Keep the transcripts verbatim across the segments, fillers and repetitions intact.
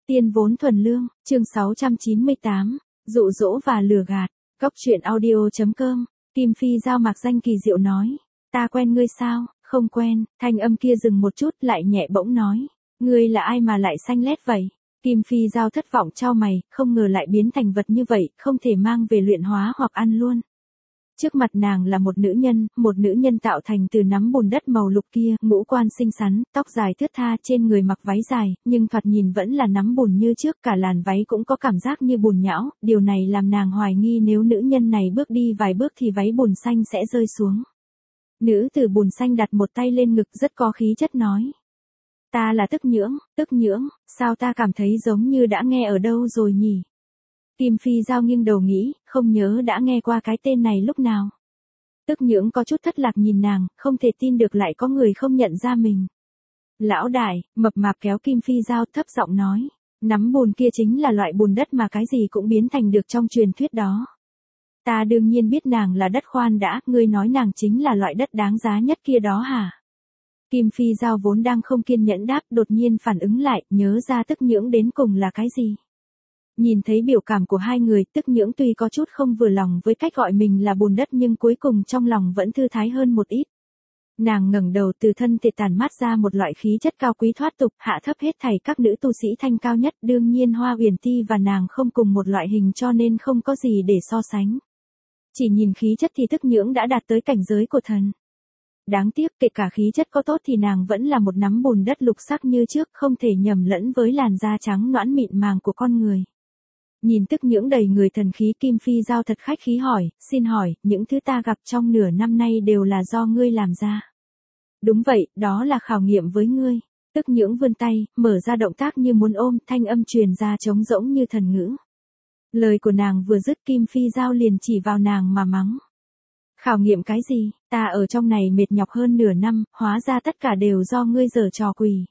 Tiên vốn thuần lương, chương sáu trăm chín mươi tám, dụ dỗ và lừa gạt. Cốc truyện audio chấm com, Kim Phi Giao mặc danh kỳ diệu nói. Ta quen ngươi sao? Không quen. Thanh âm kia dừng một chút lại nhẹ bỗng nói. Ngươi là ai mà lại xanh lét vậy? Kim Phi Giao thất vọng chau mày, không ngờ lại biến thành vật như vậy, không thể mang về luyện hóa hoặc ăn luôn. Trước mặt nàng là một nữ nhân, một nữ nhân tạo thành từ nắm bùn đất màu lục kia, ngũ quan xinh xắn, tóc dài thướt tha, trên người mặc váy dài, nhưng thoạt nhìn vẫn là nắm bùn như trước, cả làn váy cũng có cảm giác như bùn nhão, điều này làm nàng hoài nghi nếu nữ nhân này bước đi vài bước thì váy bùn xanh sẽ rơi xuống. Nữ tử bùn xanh đặt một tay lên ngực rất có khí chất nói. Ta là Tức Nhưỡng, Tức Nhưỡng, sao ta cảm thấy giống như đã nghe ở đâu rồi nhỉ? Kim Phi Giao nghiêng đầu nghĩ, không nhớ đã nghe qua cái tên này lúc nào. Tức Nhưỡng có chút thất lạc nhìn nàng, không thể tin được lại có người không nhận ra mình. Lão đại, mập mạp kéo Kim Phi Giao thấp giọng nói, nắm bùn kia chính là loại bùn đất mà cái gì cũng biến thành được trong truyền thuyết đó. Ta đương nhiên biết nàng là đất khoan đã, ngươi nói nàng chính là loại đất đáng giá nhất kia đó hả? Kim Phi Giao vốn đang không kiên nhẫn đáp, đột nhiên phản ứng lại, nhớ ra Tức Nhưỡng đến cùng là cái gì. Nhìn thấy biểu cảm của hai người, Tức Nhưỡng tuy có chút không vừa lòng với cách gọi mình là bùn đất nhưng cuối cùng trong lòng vẫn thư thái hơn một ít. Nàng ngẩng đầu, từ thân thể tản mát ra một loại khí chất cao quý thoát tục, hạ thấp hết thảy các nữ tu sĩ thanh cao nhất, đương nhiên Hoa Uyển Ti và nàng không cùng một loại hình cho nên không có gì để so sánh. Chỉ nhìn khí chất thì Tức Nhưỡng đã đạt tới cảnh giới của thần. Đáng tiếc, kể cả khí chất có tốt thì nàng vẫn là một nắm bùn đất lục sắc như trước, không thể nhầm lẫn với làn da trắng nõn mịn màng của con người. Nhìn Tức Nhưỡng đầy người thần khí, Kim Phi Giao thật khách khí hỏi, xin hỏi, những thứ ta gặp trong nửa năm nay đều là do ngươi làm ra. Đúng vậy, đó là khảo nghiệm với ngươi. Tức Nhưỡng vươn tay, mở ra động tác như muốn ôm, thanh âm truyền ra trống rỗng như thần ngữ. Lời của nàng vừa dứt, Kim Phi Giao liền chỉ vào nàng mà mắng. Khảo nghiệm cái gì, ta ở trong này mệt nhọc hơn nửa năm, hóa ra tất cả đều do ngươi giở trò quỷ.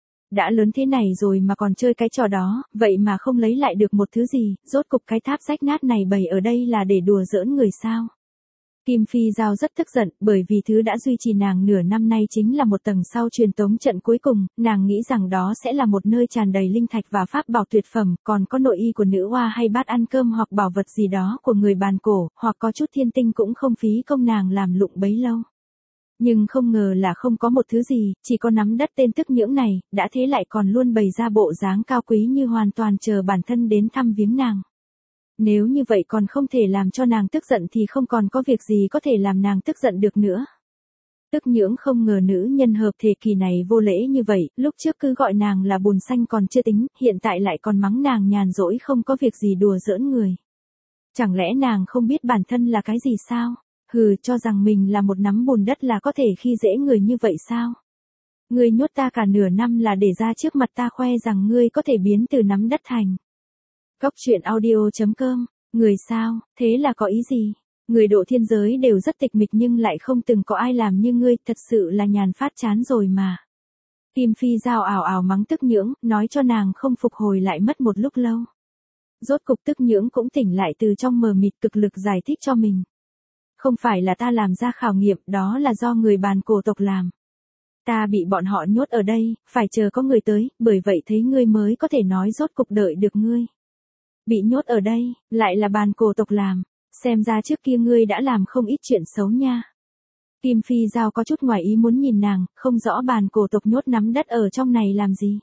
Đã lớn thế này rồi mà còn chơi cái trò đó, vậy mà không lấy lại được một thứ gì, rốt cục cái tháp rách nát này bày ở đây là để đùa giỡn người sao. Kim Phi Giao rất tức giận, bởi vì thứ đã duy trì nàng nửa năm nay chính là một tầng sau truyền tống trận cuối cùng, nàng nghĩ rằng đó sẽ là một nơi tràn đầy linh thạch và pháp bảo tuyệt phẩm, còn có nội y của nữ oa hay bát ăn cơm hoặc bảo vật gì đó của người bàn cổ, hoặc có chút thiên tinh cũng không phí công nàng làm lụng bấy lâu. Nhưng không ngờ là không có một thứ gì, chỉ có nắm đất tên Tức Nhưỡng này, đã thế lại còn luôn bày ra bộ dáng cao quý như hoàn toàn chờ bản thân đến thăm viếng nàng. Nếu như vậy còn không thể làm cho nàng tức giận thì không còn có việc gì có thể làm nàng tức giận được nữa. Tức Nhưỡng không ngờ nữ nhân hợp thể kỳ này vô lễ như vậy, lúc trước cứ gọi nàng là bùn xanh còn chưa tính, hiện tại lại còn mắng nàng nhàn rỗi không có việc gì đùa giỡn người. Chẳng lẽ nàng không biết bản thân là cái gì sao? Hừ, cho rằng mình là một nắm bùn đất là có thể khi dễ người như vậy sao? Ngươi nhốt ta cả nửa năm là để ra trước mặt ta khoe rằng ngươi có thể biến từ nắm đất thành. Cốc truyện audio chấm com, người sao, thế là có ý gì? Người độ thiên giới đều rất tịch mịch nhưng lại không từng có ai làm như ngươi, thật sự là nhàn phát chán rồi mà. Kim Phi Giao ảo ảo mắng Tức Nhưỡng, nói cho nàng không phục hồi lại mất một lúc lâu. Rốt cục Tức Nhưỡng cũng tỉnh lại từ trong mờ mịt, cực lực giải thích cho mình. Không phải là ta làm ra khảo nghiệm, đó là do người bàn cổ tộc làm. Ta bị bọn họ nhốt ở đây, phải chờ có người tới, bởi vậy thấy ngươi mới có thể nói rốt cục đợi được ngươi. Bị nhốt ở đây, lại là bàn cổ tộc làm, xem ra trước kia ngươi đã làm không ít chuyện xấu nha. Kim Phi Giao có chút ngoài ý muốn nhìn nàng, không rõ bàn cổ tộc nhốt nắm đất ở trong này làm gì.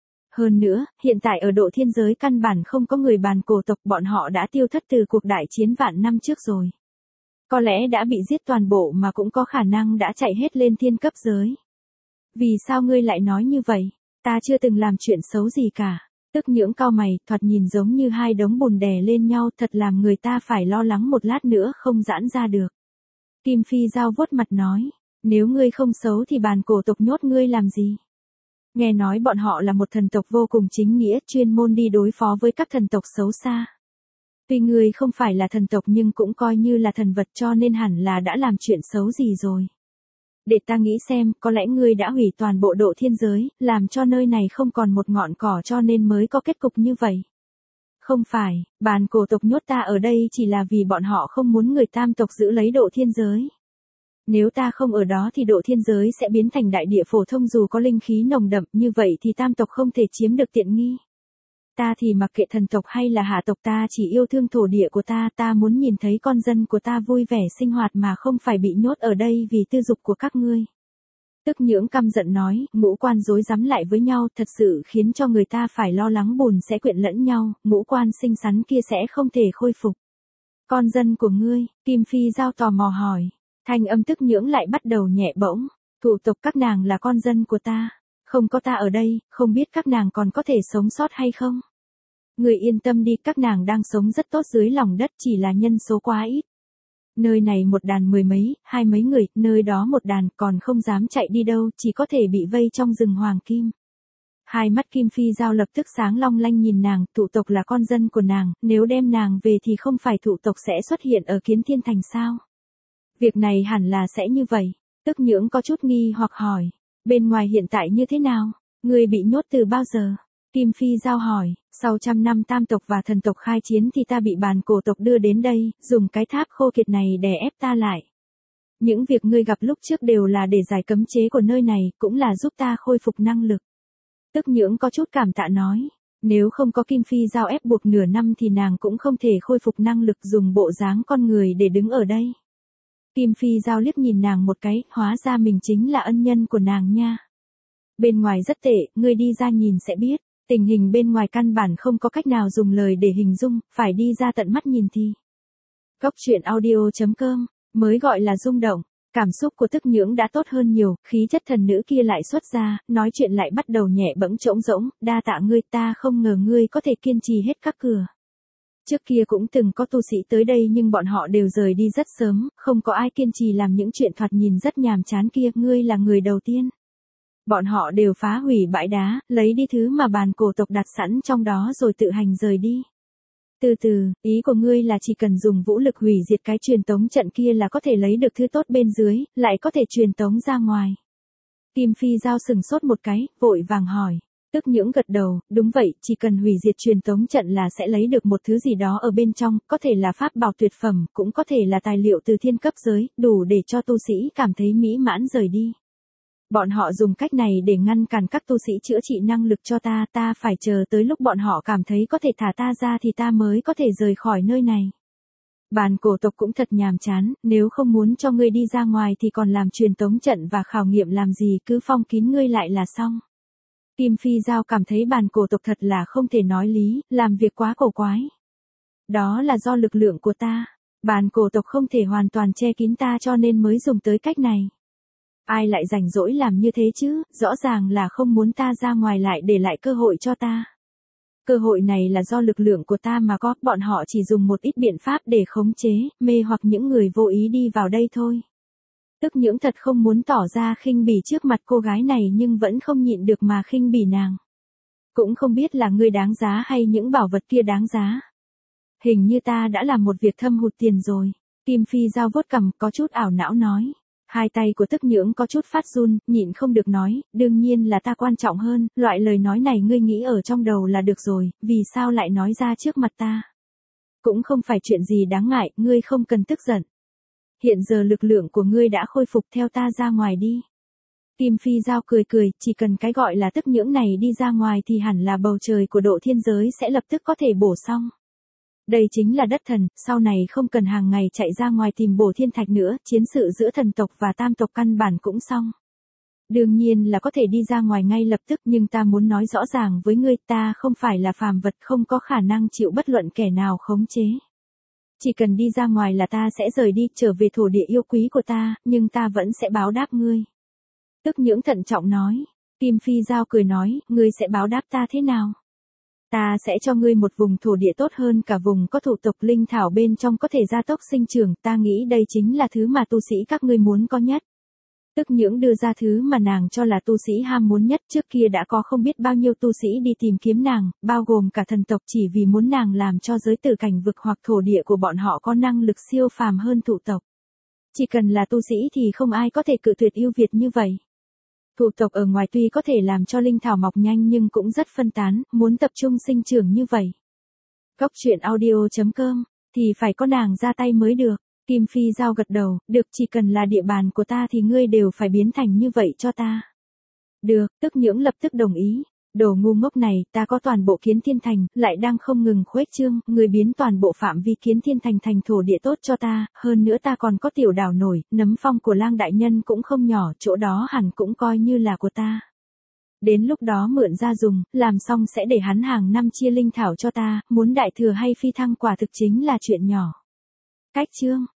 Hơn nữa, hiện tại ở độ thiên giới căn bản không có người bàn cổ tộc, bọn họ đã tiêu thất từ cuộc đại chiến vạn năm trước rồi. Có lẽ đã bị giết toàn bộ mà cũng có khả năng đã chạy hết lên thiên cấp giới. Vì sao ngươi lại nói như vậy? Ta chưa từng làm chuyện xấu gì cả. Tức Nhưỡng cau mày, thoạt nhìn giống như hai đống bùn đè lên nhau, thật làm người ta phải lo lắng một lát nữa không giãn ra được. Kim Phi Giao vuốt mặt nói, nếu ngươi không xấu thì bàn cổ tộc nhốt ngươi làm gì? Nghe nói bọn họ là một thần tộc vô cùng chính nghĩa, chuyên môn đi đối phó với các thần tộc xấu xa. Tuy ngươi không phải là thần tộc nhưng cũng coi như là thần vật cho nên hẳn là đã làm chuyện xấu gì rồi. Để ta nghĩ xem, có lẽ ngươi đã hủy toàn bộ độ thiên giới, làm cho nơi này không còn một ngọn cỏ cho nên mới có kết cục như vậy. Không phải, bàn cổ tộc nhốt ta ở đây chỉ là vì bọn họ không muốn người tam tộc giữ lấy độ thiên giới. Nếu ta không ở đó thì độ thiên giới sẽ biến thành đại địa phổ thông dù có linh khí nồng đậm, như vậy thì tam tộc không thể chiếm được tiện nghi. Ta thì mặc kệ thần tộc hay là hạ tộc, ta chỉ yêu thương thổ địa của ta, ta muốn nhìn thấy con dân của ta vui vẻ sinh hoạt mà không phải bị nhốt ở đây vì tư dục của các ngươi. Tức Nhưỡng căm giận nói, ngũ quan rối rắm lại với nhau thật sự khiến cho người ta phải lo lắng bùn sẽ quyện lẫn nhau, ngũ quan xinh xắn kia sẽ không thể khôi phục. Con dân của ngươi, Kim Phi Giao tò mò hỏi. Thanh âm Tức Nhưỡng lại bắt đầu nhẹ bỗng, thụ tộc các nàng là con dân của ta. Không có ta ở đây, không biết các nàng còn có thể sống sót hay không. Người yên tâm đi, các nàng đang sống rất tốt dưới lòng đất, chỉ là nhân số quá ít. Nơi này một đàn mười mấy, hai mấy người, nơi đó một đàn còn không dám chạy đi đâu, chỉ có thể bị vây trong rừng hoàng kim. Hai mắt Kim Phi Giao lập tức sáng long lanh nhìn nàng, thụ tộc là con dân của nàng, nếu đem nàng về thì không phải thụ tộc sẽ xuất hiện ở Kiến Thiên Thành sao? Việc này hẳn là sẽ như vậy. Tức Nhưỡng có chút nghi hoặc hỏi, bên ngoài hiện tại như thế nào? Người bị nhốt từ bao giờ? Kim Phi Giao hỏi, sau trăm năm tam tộc và thần tộc khai chiến thì ta bị bàn cổ tộc đưa đến đây, dùng cái tháp khô kiệt này đè ép ta lại. Những việc ngươi gặp lúc trước đều là để giải cấm chế của nơi này, cũng là giúp ta khôi phục năng lực. Tức Nhưỡng có chút cảm tạ nói, nếu không có Kim Phi Giao ép buộc nửa năm thì nàng cũng không thể khôi phục năng lực dùng bộ dáng con người để đứng ở đây. Kim Phi Giao liếc nhìn nàng một cái, hóa ra mình chính là ân nhân của nàng nha. Bên ngoài rất tệ, ngươi đi ra nhìn sẽ biết. Tình hình bên ngoài căn bản không có cách nào dùng lời để hình dung, phải đi ra tận mắt nhìn thì. Góc truyện audio chấm com, mới gọi là rung động, cảm xúc của Tức Nhưỡng đã tốt hơn nhiều, khí chất thần nữ kia lại xuất ra, nói chuyện lại bắt đầu nhẹ bẫng trống rỗng, đa tạ ngươi, ta không ngờ ngươi có thể kiên trì hết các cửa. Trước kia cũng từng có tu sĩ tới đây nhưng bọn họ đều rời đi rất sớm, không có ai kiên trì làm những chuyện thoạt nhìn rất nhàm chán kia, ngươi là người đầu tiên. Bọn họ đều phá hủy bãi đá, lấy đi thứ mà bàn cổ tộc đặt sẵn trong đó rồi tự hành rời đi. Từ từ, ý của ngươi là chỉ cần dùng vũ lực hủy diệt cái truyền tống trận kia là có thể lấy được thứ tốt bên dưới, lại có thể truyền tống ra ngoài. Kim Phi Giao sừng sốt một cái, vội vàng hỏi. Tức Nhưỡng gật đầu, đúng vậy, chỉ cần hủy diệt truyền tống trận là sẽ lấy được một thứ gì đó ở bên trong, có thể là pháp bảo tuyệt phẩm, cũng có thể là tài liệu từ thiên cấp giới, đủ để cho tu sĩ cảm thấy mỹ mãn rời đi. Bọn họ dùng cách này để ngăn cản các tu sĩ chữa trị năng lực cho ta, ta phải chờ tới lúc bọn họ cảm thấy có thể thả ta ra thì ta mới có thể rời khỏi nơi này. Bàn cổ tộc cũng thật nhàm chán, nếu không muốn cho ngươi đi ra ngoài thì còn làm truyền tống trận và khảo nghiệm làm gì, cứ phong kín ngươi lại là xong. Kim Phi Giao cảm thấy bàn cổ tộc thật là không thể nói lý, làm việc quá cổ quái. Đó là do lực lượng của ta, bàn cổ tộc không thể hoàn toàn che kín ta cho nên mới dùng tới cách này. Ai lại rảnh rỗi làm như thế chứ, rõ ràng là không muốn ta ra ngoài lại để lại cơ hội cho ta. Cơ hội này là do lực lượng của ta mà có, bọn họ chỉ dùng một ít biện pháp để khống chế, mê hoặc những người vô ý đi vào đây thôi. Tức Nhưỡng thật không muốn tỏ ra khinh bỉ trước mặt cô gái này nhưng vẫn không nhịn được mà khinh bỉ nàng. Cũng không biết là ngươi đáng giá hay những bảo vật kia đáng giá. Hình như ta đã làm một việc thâm hụt tiền rồi. Kim Phi Giao vuốt cằm có chút ảo não nói. Hai tay của Tức Nhưỡng có chút phát run, nhịn không được nói, đương nhiên là ta quan trọng hơn, loại lời nói này ngươi nghĩ ở trong đầu là được rồi, vì sao lại nói ra trước mặt ta. Cũng không phải chuyện gì đáng ngại, ngươi không cần tức giận. Hiện giờ lực lượng của ngươi đã khôi phục, theo ta ra ngoài đi. Kim Phi Giao cười cười, chỉ cần cái gọi là Tức Nhưỡng này đi ra ngoài thì hẳn là bầu trời của độ thiên giới sẽ lập tức có thể bổ xong. Đây chính là đất thần, sau này không cần hàng ngày chạy ra ngoài tìm bổ thiên thạch nữa, chiến sự giữa thần tộc và tam tộc căn bản cũng xong. Đương nhiên là có thể đi ra ngoài ngay lập tức nhưng ta muốn nói rõ ràng với ngươi, ta không phải là phàm vật, không có khả năng chịu bất luận kẻ nào khống chế. Chỉ cần đi ra ngoài là ta sẽ rời đi, trở về thổ địa yêu quý của ta, nhưng ta vẫn sẽ báo đáp ngươi. Tức Nhưỡng thận trọng nói. Kim Phi Giao cười nói, ngươi sẽ báo đáp ta thế nào? Ta sẽ cho ngươi một vùng thổ địa tốt hơn cả vùng có thụ tộc linh thảo bên trong có thể gia tốc sinh trưởng, ta nghĩ đây chính là thứ mà tu sĩ các ngươi muốn có nhất. Tức Nhưỡng đưa ra thứ mà nàng cho là tu sĩ ham muốn nhất, trước kia đã có không biết bao nhiêu tu sĩ đi tìm kiếm nàng, bao gồm cả thần tộc chỉ vì muốn nàng làm cho giới tử cảnh vực hoặc thổ địa của bọn họ có năng lực siêu phàm hơn thụ tộc. Chỉ cần là tu sĩ thì không ai có thể cự tuyệt ưu việt như vậy. Thụ tộc ở ngoài tuy có thể làm cho linh thảo mọc nhanh nhưng cũng rất phân tán, muốn tập trung sinh trưởng như vậy. Góc truyện audio chấm com, thì phải có nàng ra tay mới được. Kim Phi Giao gật đầu, được, chỉ cần là địa bàn của ta thì ngươi đều phải biến thành như vậy cho ta. Được, Tức Nhưỡng lập tức đồng ý. Đồ ngu ngốc này, ta có toàn bộ Kiến Thiên Thành, lại đang không ngừng khuếch trương, người biến toàn bộ phạm vi Kiến Thiên Thành thành thổ địa tốt cho ta, hơn nữa ta còn có tiểu đảo nổi, nấm phong của Lang đại nhân cũng không nhỏ, chỗ đó hẳn cũng coi như là của ta. Đến lúc đó mượn ra dùng, làm xong sẽ để hắn hàng năm chia linh thảo cho ta, muốn đại thừa hay phi thăng quả thực chính là chuyện nhỏ. Cách chương